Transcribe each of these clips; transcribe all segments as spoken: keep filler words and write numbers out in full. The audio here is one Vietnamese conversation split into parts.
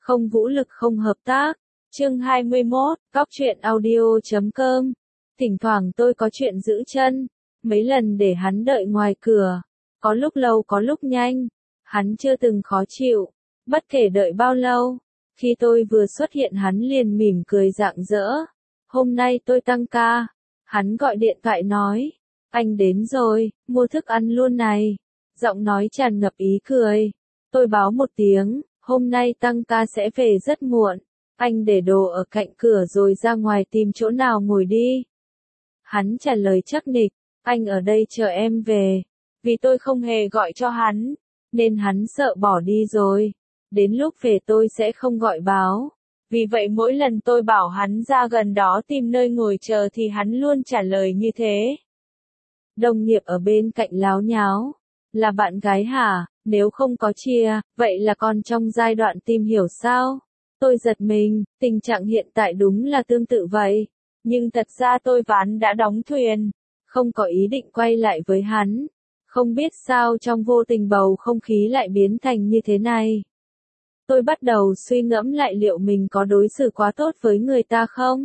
không vũ lực không hợp tác. Chương hai mươi mốt, Cóc truyện audio chấm com. Thỉnh thoảng tôi có chuyện giữ chân, mấy lần để hắn đợi ngoài cửa, có lúc lâu có lúc nhanh, hắn chưa từng khó chịu, bất kể đợi bao lâu. Khi tôi vừa xuất hiện hắn liền mỉm cười rạng rỡ. Hôm nay tôi tăng ca. Hắn gọi điện thoại nói, anh đến rồi, mua thức ăn luôn này. Giọng nói tràn ngập ý cười. Tôi báo một tiếng, hôm nay tăng ca sẽ về rất muộn. Anh để đồ ở cạnh cửa rồi ra ngoài tìm chỗ nào ngồi đi. Hắn trả lời chắc nịch, anh ở đây chờ em về. Vì tôi không hề gọi cho hắn, nên hắn sợ bỏ đi rồi. Đến lúc về tôi sẽ không gọi báo. Vì vậy mỗi lần tôi bảo hắn ra gần đó tìm nơi ngồi chờ thì hắn luôn trả lời như thế. Đồng nghiệp ở bên cạnh láo nháo. Là bạn gái hả? Nếu không có chia, vậy là còn trong giai đoạn tìm hiểu sao? Tôi giật mình, tình trạng hiện tại đúng là tương tự vậy. Nhưng thật ra tôi ván đã đóng thuyền. Không có ý định quay lại với hắn. Không biết sao trong vô tình bầu không khí lại biến thành như thế này. Tôi bắt đầu suy ngẫm lại liệu mình có đối xử quá tốt với người ta không?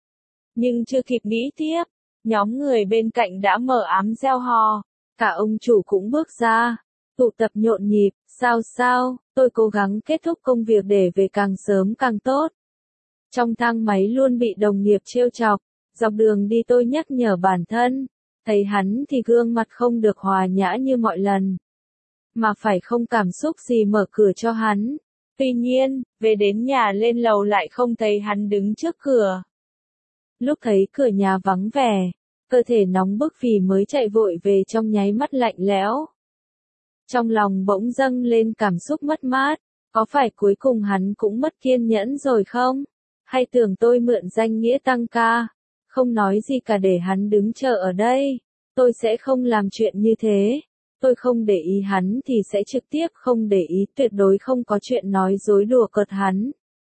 Nhưng chưa kịp nghĩ tiếp, nhóm người bên cạnh đã mở ám reo hò. Cả ông chủ cũng bước ra. Tụ tập nhộn nhịp, sao sao, tôi cố gắng kết thúc công việc để về càng sớm càng tốt. Trong thang máy luôn bị đồng nghiệp trêu chọc, dọc đường đi tôi nhắc nhở bản thân, thấy hắn thì gương mặt không được hòa nhã như mọi lần. Mà phải không cảm xúc gì mở cửa cho hắn. Tuy nhiên, về đến nhà lên lầu lại không thấy hắn đứng trước cửa. Lúc thấy cửa nhà vắng vẻ, cơ thể nóng bức vì mới chạy vội về trong nháy mắt lạnh lẽo. Trong lòng bỗng dâng lên cảm xúc mất mát, có phải cuối cùng hắn cũng mất kiên nhẫn rồi không? Hay tưởng tôi mượn danh nghĩa tăng ca, không nói gì cả để hắn đứng chờ ở đây, tôi sẽ không làm chuyện như thế. Tôi không để ý hắn thì sẽ trực tiếp không để ý, tuyệt đối không có chuyện nói dối đùa cợt hắn.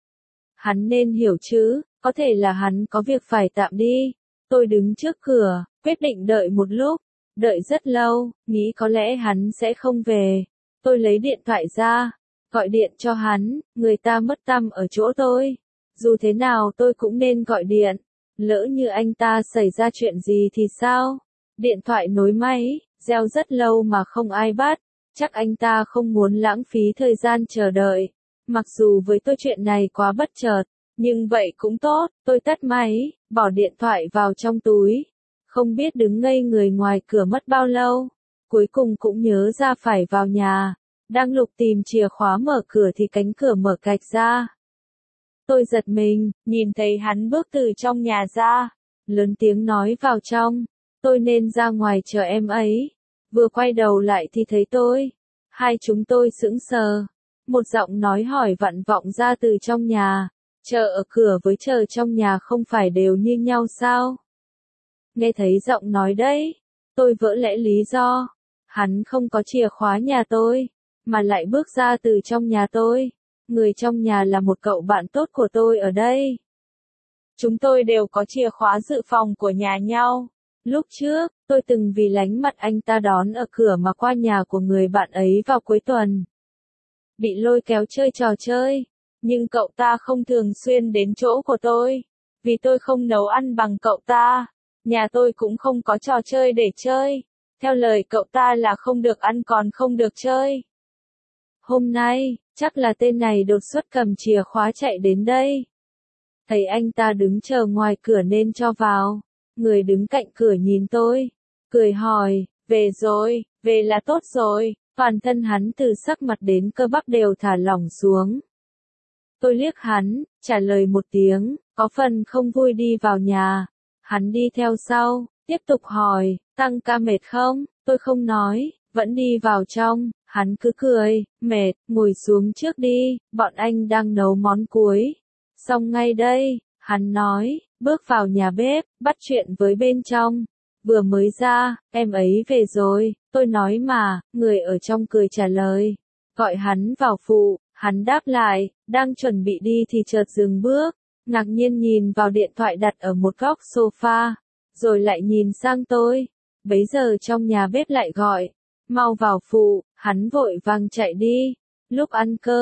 Hắn nên hiểu chứ, có thể là hắn có việc phải tạm đi. Tôi đứng trước cửa, quyết định đợi một lúc, đợi rất lâu, nghĩ có lẽ hắn sẽ không về. Tôi lấy điện thoại ra, gọi điện cho hắn, người ta mất tăm ở chỗ tôi. Dù thế nào tôi cũng nên gọi điện, lỡ như anh ta xảy ra chuyện gì thì sao? Điện thoại nối máy, reo rất lâu mà không ai bắt, chắc anh ta không muốn lãng phí thời gian chờ đợi. Mặc dù với tôi chuyện này quá bất chợt, nhưng vậy cũng tốt, tôi tắt máy, bỏ điện thoại vào trong túi. Không biết đứng ngây người ngoài cửa mất bao lâu, cuối cùng cũng nhớ ra phải vào nhà. Đang lục tìm chìa khóa mở cửa thì cánh cửa mở cạch ra. Tôi giật mình, nhìn thấy hắn bước từ trong nhà ra, lớn tiếng nói vào trong, tôi nên ra ngoài chờ em ấy. Vừa quay đầu lại thì thấy tôi. Hai chúng tôi sững sờ. Một giọng nói hỏi vặn vọng ra từ trong nhà. Chờ ở cửa với chờ trong nhà không phải đều như nhau sao? Nghe thấy giọng nói đấy, tôi vỡ lẽ lý do. Hắn không có chìa khóa nhà tôi, mà lại bước ra từ trong nhà tôi. Người trong nhà là một cậu bạn tốt của tôi ở đây. Chúng tôi đều có chìa khóa dự phòng của nhà nhau. Lúc trước, tôi từng vì lánh mặt anh ta đón ở cửa mà qua nhà của người bạn ấy vào cuối tuần. Bị lôi kéo chơi trò chơi, nhưng cậu ta không thường xuyên đến chỗ của tôi. Vì tôi không nấu ăn bằng cậu ta, nhà tôi cũng không có trò chơi để chơi. Theo lời cậu ta là không được ăn còn không được chơi. Hôm nay, chắc là tên này đột xuất cầm chìa khóa chạy đến đây. Thấy anh ta đứng chờ ngoài cửa nên cho vào. Người đứng cạnh cửa nhìn tôi, cười hỏi, về rồi, về là tốt rồi. Toàn thân hắn từ sắc mặt đến cơ bắp đều thả lỏng xuống. Tôi liếc hắn, trả lời một tiếng, có phần không vui đi vào nhà. Hắn đi theo sau, tiếp tục hỏi, tăng ca mệt không? Tôi không nói, vẫn đi vào trong. Hắn cứ cười, mệt, ngồi xuống trước đi, bọn anh đang nấu món cuối. Xong ngay đây, hắn nói, bước vào nhà bếp, bắt chuyện với bên trong. Vừa mới ra, em ấy về rồi, tôi nói mà, người ở trong cười trả lời. Gọi hắn vào phụ, hắn đáp lại, đang chuẩn bị đi thì chợt dừng bước, ngạc nhiên nhìn vào điện thoại đặt ở một góc sofa, rồi lại nhìn sang tôi. Bấy giờ trong nhà bếp lại gọi, mau vào phụ, hắn vội vàng chạy đi. Lúc ăn cơm,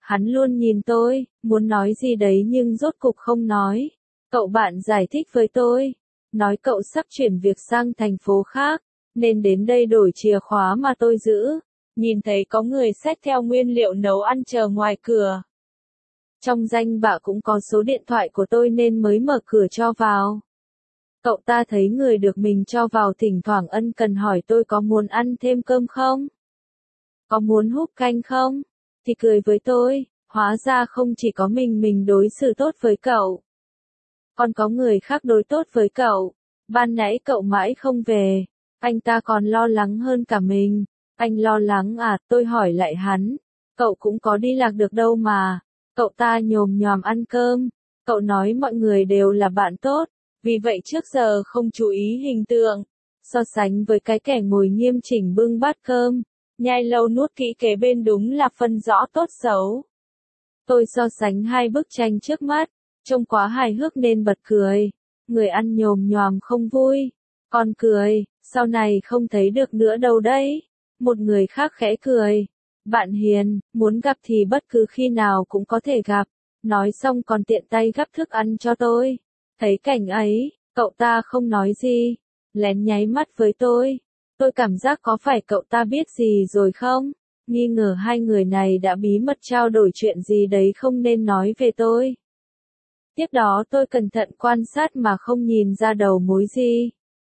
Hắn luôn nhìn tôi, muốn nói gì đấy nhưng rốt cục không nói. Cậu bạn giải thích với tôi, nói cậu sắp chuyển việc sang thành phố khác, nên đến đây đổi chìa khóa mà tôi giữ. Nhìn thấy có người xách theo nguyên liệu nấu ăn chờ ngoài cửa. Trong danh bạ cũng có số điện thoại của tôi nên mới mở cửa cho vào. Cậu ta thấy người được mình cho vào thỉnh thoảng ân cần hỏi tôi có muốn ăn thêm cơm không? Có muốn húp canh không? Thì cười với tôi, hóa ra không chỉ có mình mình đối xử tốt với cậu. Còn có người khác đối tốt với cậu. Ban nãy cậu mãi không về, anh ta còn lo lắng hơn cả mình. Anh lo lắng à, tôi hỏi lại hắn. Cậu cũng có đi lạc được đâu mà. Cậu ta nhồm nhòm ăn cơm. Cậu nói mọi người đều là bạn tốt. Vì vậy trước giờ không chú ý hình tượng. So sánh với cái kẻ ngồi nghiêm chỉnh bưng bát cơm. Nhai lâu nuốt kỹ kế bên đúng là phân rõ tốt xấu. Tôi so sánh hai bức tranh trước mắt. Trông quá hài hước nên bật cười. Người ăn nhồm nhòm không vui. Còn cười, sau này không thấy được nữa đâu đấy. Một người khác khẽ cười. Bạn hiền, muốn gặp thì bất cứ khi nào cũng có thể gặp. Nói xong còn tiện tay gắp thức ăn cho tôi. Thấy cảnh ấy, cậu ta không nói gì. Lén nháy mắt với tôi. Tôi cảm giác có phải cậu ta biết gì rồi không? Nghi ngờ hai người này đã bí mật trao đổi chuyện gì đấy không nên nói về tôi. Tiếp đó tôi cẩn thận quan sát mà không nhìn ra đầu mối gì.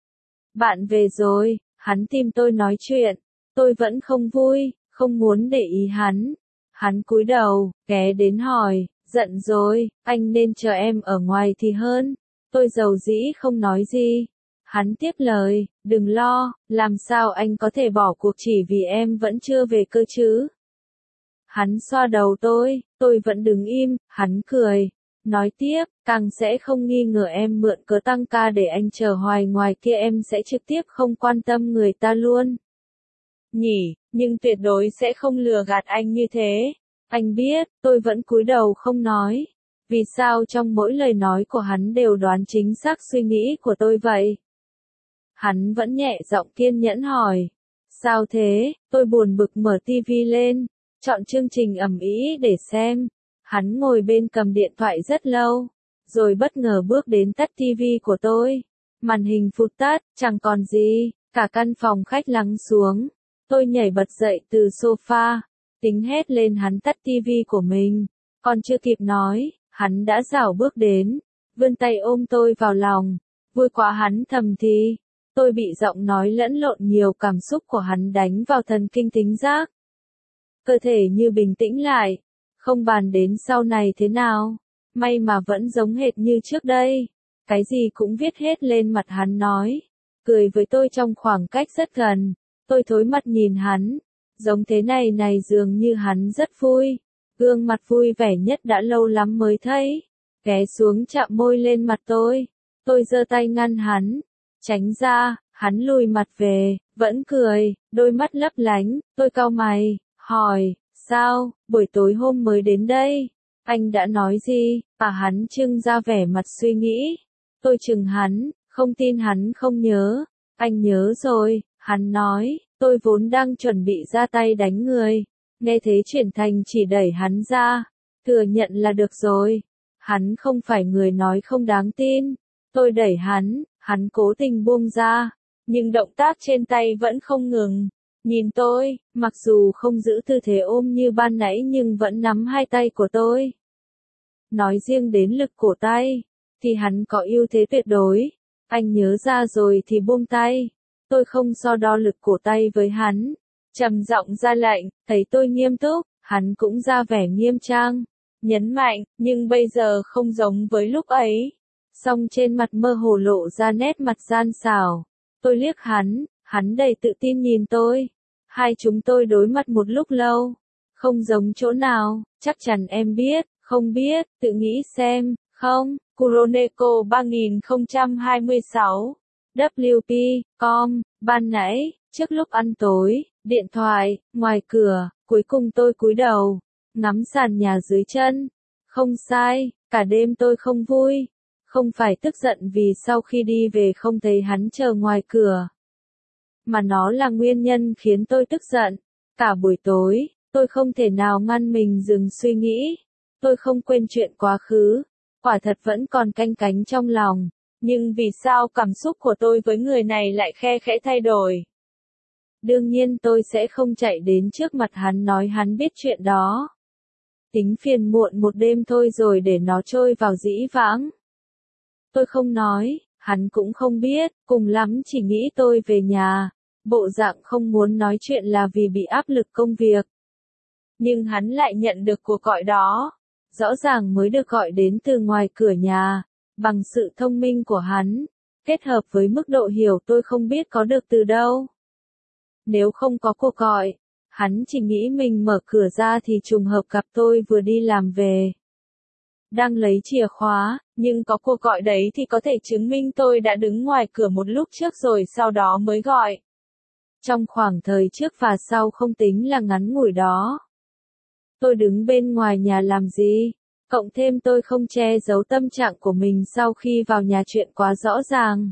Bạn về rồi, hắn tìm tôi nói chuyện. Tôi vẫn không vui, không muốn để ý hắn. Hắn cúi đầu, ghé đến hỏi, giận rồi, anh nên chờ em ở ngoài thì hơn. Tôi dầu dĩ không nói gì. Hắn tiếp lời, đừng lo, làm sao anh có thể bỏ cuộc chỉ vì em vẫn chưa về cơ chứ. Hắn xoa đầu tôi, tôi vẫn đứng im, hắn cười. Nói tiếp, càng sẽ không nghi ngờ em mượn cớ tăng ca để anh chờ hoài ngoài kia em sẽ trực tiếp không quan tâm người ta luôn. Nhỉ, nhưng tuyệt đối sẽ không lừa gạt anh như thế. Anh biết, tôi vẫn cúi đầu không nói. Vì sao trong mỗi lời nói của hắn đều đoán chính xác suy nghĩ của tôi vậy? Hắn vẫn nhẹ giọng kiên nhẫn hỏi. Sao thế? Tôi buồn bực mở tivi lên, chọn chương trình ầm ĩ để xem. Hắn ngồi bên cầm điện thoại rất lâu, rồi bất ngờ bước đến tắt tivi của tôi. Màn hình phụt tắt, chẳng còn gì, cả căn phòng khách lắng xuống. Tôi nhảy bật dậy từ sofa, tính hét lên hắn tắt tivi của mình. Còn chưa kịp nói, hắn đã rảo bước đến, vươn tay ôm tôi vào lòng. Vui quá hắn thầm thì. Tôi bị giọng nói lẫn lộn nhiều cảm xúc của hắn đánh vào thần kinh thính giác. Cơ thể như bình tĩnh lại. Không bàn đến sau này thế nào. May mà vẫn giống hệt như trước đây. Cái gì cũng viết hết lên mặt hắn nói. Cười với tôi trong khoảng cách rất gần. Tôi thối mặt nhìn hắn. Giống thế này này dường như hắn rất vui. Gương mặt vui vẻ nhất đã lâu lắm mới thấy. Ghé xuống chạm môi lên mặt tôi. Tôi giơ tay ngăn hắn. Tránh ra, hắn lùi mặt về, vẫn cười, đôi mắt lấp lánh. Tôi cau mày, hỏi, sao, buổi tối hôm mới đến đây? Anh đã nói gì? À hắn trưng ra vẻ mặt suy nghĩ. Tôi chừng hắn, không tin hắn không nhớ. Anh nhớ rồi, hắn nói, tôi vốn đang chuẩn bị ra tay đánh người. Nghe thế chuyển thành chỉ đẩy hắn ra. Thừa nhận là được rồi. Hắn không phải người nói không đáng tin. Tôi đẩy hắn, hắn cố tình buông ra. Nhưng động tác trên tay vẫn không ngừng. Nhìn tôi, mặc dù không giữ tư thế ôm như ban nãy nhưng vẫn nắm hai tay của tôi. Nói riêng đến lực cổ tay, thì hắn có ưu thế tuyệt đối. Anh nhớ ra rồi thì buông tay. Tôi không so đo lực cổ tay với hắn. Trầm giọng ra lệnh, thấy tôi nghiêm túc, hắn cũng ra vẻ nghiêm trang. Nhấn mạnh, nhưng bây giờ không giống với lúc ấy. Song trên mặt mơ hồ lộ ra nét mặt gian xảo. Tôi liếc hắn, hắn đầy tự tin nhìn tôi. Hai chúng tôi đối mặt một lúc lâu. Không giống chỗ nào, chắc chắn em biết, không biết, tự nghĩ xem, không, Kuroneko ba không hai sáu, W P, com, ban nãy, trước lúc ăn tối, điện thoại, ngoài cửa, cuối cùng tôi cúi đầu, ngắm sàn nhà dưới chân. Không sai, cả đêm tôi không vui. Không phải tức giận vì sau khi đi về không thấy hắn chờ ngoài cửa. Mà nó là nguyên nhân khiến tôi tức giận. Cả buổi tối, Tôi không thể nào ngăn mình dừng suy nghĩ. Tôi không quên chuyện quá khứ. Quả thật vẫn còn canh cánh trong lòng. Nhưng vì sao cảm xúc của tôi với người này lại khe khẽ thay đổi? Đương nhiên tôi sẽ không chạy đến trước mặt hắn nói hắn biết chuyện đó. Tính phiền muộn một đêm thôi rồi để nó trôi vào dĩ vãng. Tôi không nói, hắn cũng không biết, cùng lắm chỉ nghĩ tôi về nhà. Bộ dạng không muốn nói chuyện là vì bị áp lực công việc. Nhưng hắn lại nhận được cuộc gọi đó. Rõ ràng mới được gọi đến từ ngoài cửa nhà. Bằng sự thông minh của hắn, kết hợp với mức độ hiểu tôi không biết có được từ đâu. Nếu không có cuộc gọi, hắn chỉ nghĩ mình mở cửa ra thì trùng hợp gặp tôi vừa đi làm về. Đang lấy chìa khóa, nhưng có cuộc gọi đấy thì có thể chứng minh tôi đã đứng ngoài cửa một lúc trước rồi sau đó mới gọi. Trong khoảng thời trước và sau không tính là ngắn ngủi đó. Tôi đứng bên ngoài nhà làm gì? Cộng thêm tôi không che giấu tâm trạng của mình sau khi vào nhà chuyện quá rõ ràng.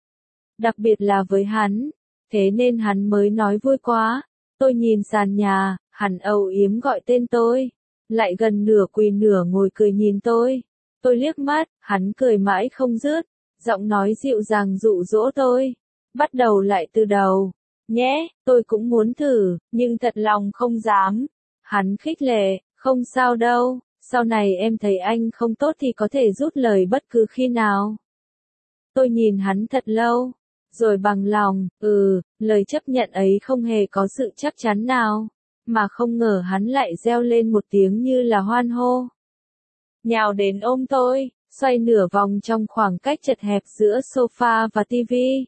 Đặc biệt là với hắn. Thế nên hắn mới nói vui quá. Tôi nhìn sàn nhà, hắn âu yếm gọi tên tôi. Lại gần nửa quỳ nửa ngồi cười nhìn tôi. Tôi liếc mắt, hắn cười mãi không dứt. Giọng nói dịu dàng dụ dỗ tôi. Bắt đầu lại từ đầu. Nhé, tôi cũng muốn thử, nhưng thật lòng không dám. Hắn khích lệ, không sao đâu. Sau này em thấy anh không tốt thì có thể rút lời bất cứ khi nào. Tôi nhìn hắn thật lâu. Rồi bằng lòng, ừ, lời chấp nhận ấy không hề có sự chắc chắn nào. Mà không ngờ hắn lại reo lên một tiếng như là hoan hô. Nhào đến ôm tôi, xoay nửa vòng trong khoảng cách chật hẹp giữa sofa và tivi.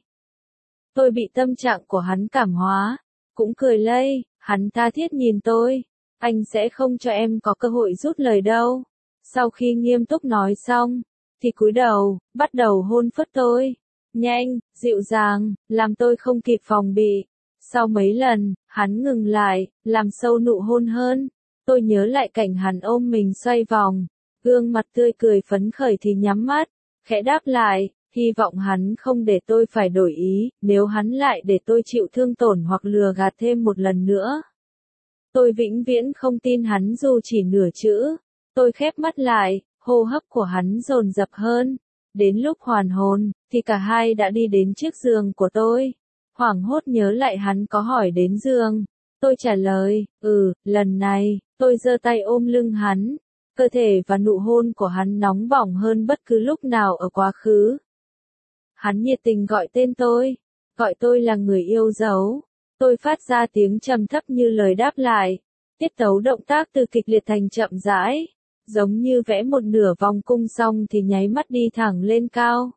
Tôi bị tâm trạng của hắn cảm hóa. Cũng cười lây, hắn tha thiết nhìn tôi. Anh sẽ không cho em có cơ hội rút lời đâu. Sau khi nghiêm túc nói xong, thì cúi đầu, bắt đầu hôn phớt tôi. Nhanh, dịu dàng, làm tôi không kịp phòng bị. Sau mấy lần, hắn ngừng lại, làm sâu nụ hôn hơn. Tôi nhớ lại cảnh hắn ôm mình xoay vòng. Gương mặt tươi cười phấn khởi thì nhắm mắt, khẽ đáp lại, hy vọng hắn không để tôi phải đổi ý, nếu hắn lại để tôi chịu thương tổn hoặc lừa gạt thêm một lần nữa. Tôi vĩnh viễn không tin hắn dù chỉ nửa chữ. Tôi khép mắt lại, hô hấp của hắn dồn dập hơn. Đến lúc hoàn hồn, thì cả hai đã đi đến chiếc giường của tôi. Hoảng hốt nhớ lại hắn có hỏi đến giường. Tôi trả lời, ừ, lần này, tôi giơ tay ôm lưng hắn. Cơ thể và nụ hôn của hắn nóng bỏng hơn bất cứ lúc nào ở quá khứ. Hắn nhiệt tình gọi tên tôi, gọi tôi là người yêu dấu. Tôi phát ra tiếng trầm thấp như lời đáp lại. Tiết tấu động tác từ kịch liệt thành chậm rãi. Giống như vẽ một nửa vòng cung xong thì nháy mắt đi thẳng lên cao.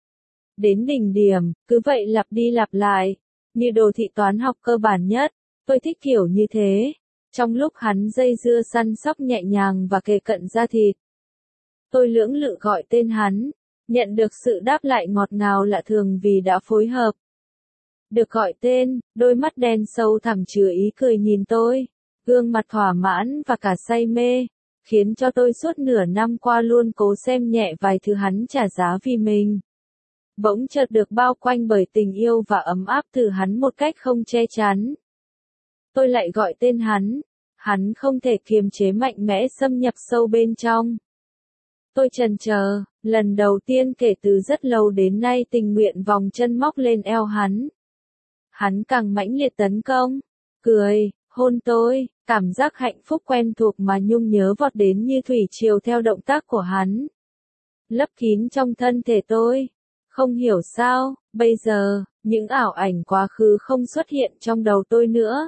Đến đỉnh điểm, cứ vậy lặp đi lặp lại. Như đồ thị toán học cơ bản nhất. Tôi thích kiểu như thế. Trong lúc hắn dây dưa săn sóc nhẹ nhàng và kề cận da thịt. Tôi lưỡng lự gọi tên hắn. Nhận được sự đáp lại ngọt ngào lạ thường vì đã phối hợp. Được gọi tên, đôi mắt đen sâu thẳm chứa ý cười nhìn tôi. Gương mặt thỏa mãn và cả say mê. Khiến cho tôi suốt nửa năm qua luôn cố xem nhẹ vài thứ hắn trả giá vì mình. Bỗng chợt được bao quanh bởi tình yêu và ấm áp từ hắn một cách không che chắn. Tôi lại gọi tên hắn. Hắn không thể kiềm chế mạnh mẽ xâm nhập sâu bên trong. Tôi chần chờ, lần đầu tiên kể từ rất lâu đến nay tình nguyện vòng chân móc lên eo hắn. Hắn càng mãnh liệt tấn công, cười, hôn tôi, cảm giác hạnh phúc quen thuộc mà nhung nhớ vọt đến như thủy triều theo động tác của hắn. Lấp kín trong thân thể tôi. Không hiểu sao, bây giờ, những ảo ảnh quá khứ không xuất hiện trong đầu tôi nữa.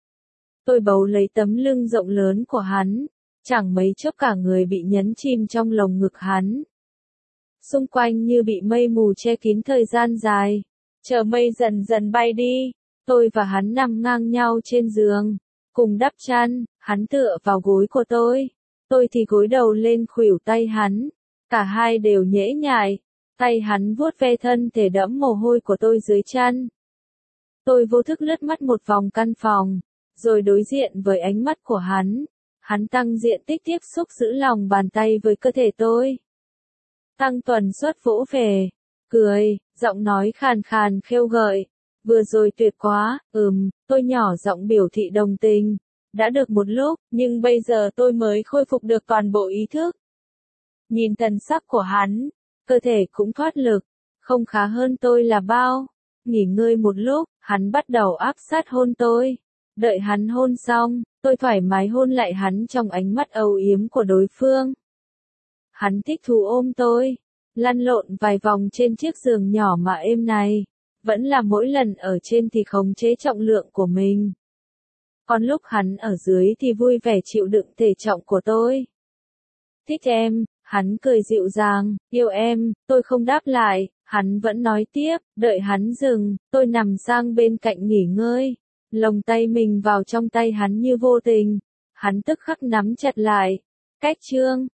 Tôi bấu lấy tấm lưng rộng lớn của hắn, chẳng mấy chốc cả người bị nhấn chìm trong lồng ngực hắn. Xung quanh như bị mây mù che kín thời gian dài. Chờ mây dần dần bay đi, tôi và hắn nằm ngang nhau trên giường, cùng đắp chăn, hắn tựa vào gối của tôi. Tôi thì gối đầu lên khuỷu tay hắn, cả hai đều nhễ nhại, tay hắn vuốt ve thân thể đẫm mồ hôi của tôi dưới chăn. Tôi vô thức lướt mắt một vòng căn phòng, rồi đối diện với ánh mắt của hắn. Hắn tăng diện tích tiếp xúc giữ lòng bàn tay với cơ thể tôi. Tăng tuần suất vỗ về, cười, giọng nói khàn khàn khêu gợi. Vừa rồi tuyệt quá, ừm, tôi nhỏ giọng biểu thị đồng tình. Đã được một lúc, nhưng bây giờ tôi mới khôi phục được toàn bộ ý thức. Nhìn thần sắc của hắn, cơ thể cũng thoát lực, không khá hơn tôi là bao. Nghỉ ngơi một lúc, hắn bắt đầu áp sát hôn tôi. Đợi hắn hôn xong, tôi thoải mái hôn lại hắn trong ánh mắt âu yếm của đối phương. Hắn thích thú ôm tôi, lăn lộn vài vòng trên chiếc giường nhỏ mà êm này. Vẫn là mỗi lần ở trên thì khống chế trọng lượng của mình. Còn lúc hắn ở dưới thì vui vẻ chịu đựng thể trọng của tôi. Thích em, hắn cười dịu dàng, yêu em, tôi không đáp lại, hắn vẫn nói tiếp, đợi hắn dừng, tôi nằm sang bên cạnh nghỉ ngơi. Lồng tay mình vào trong tay hắn như vô tình, hắn tức khắc nắm chặt lại. Cách chương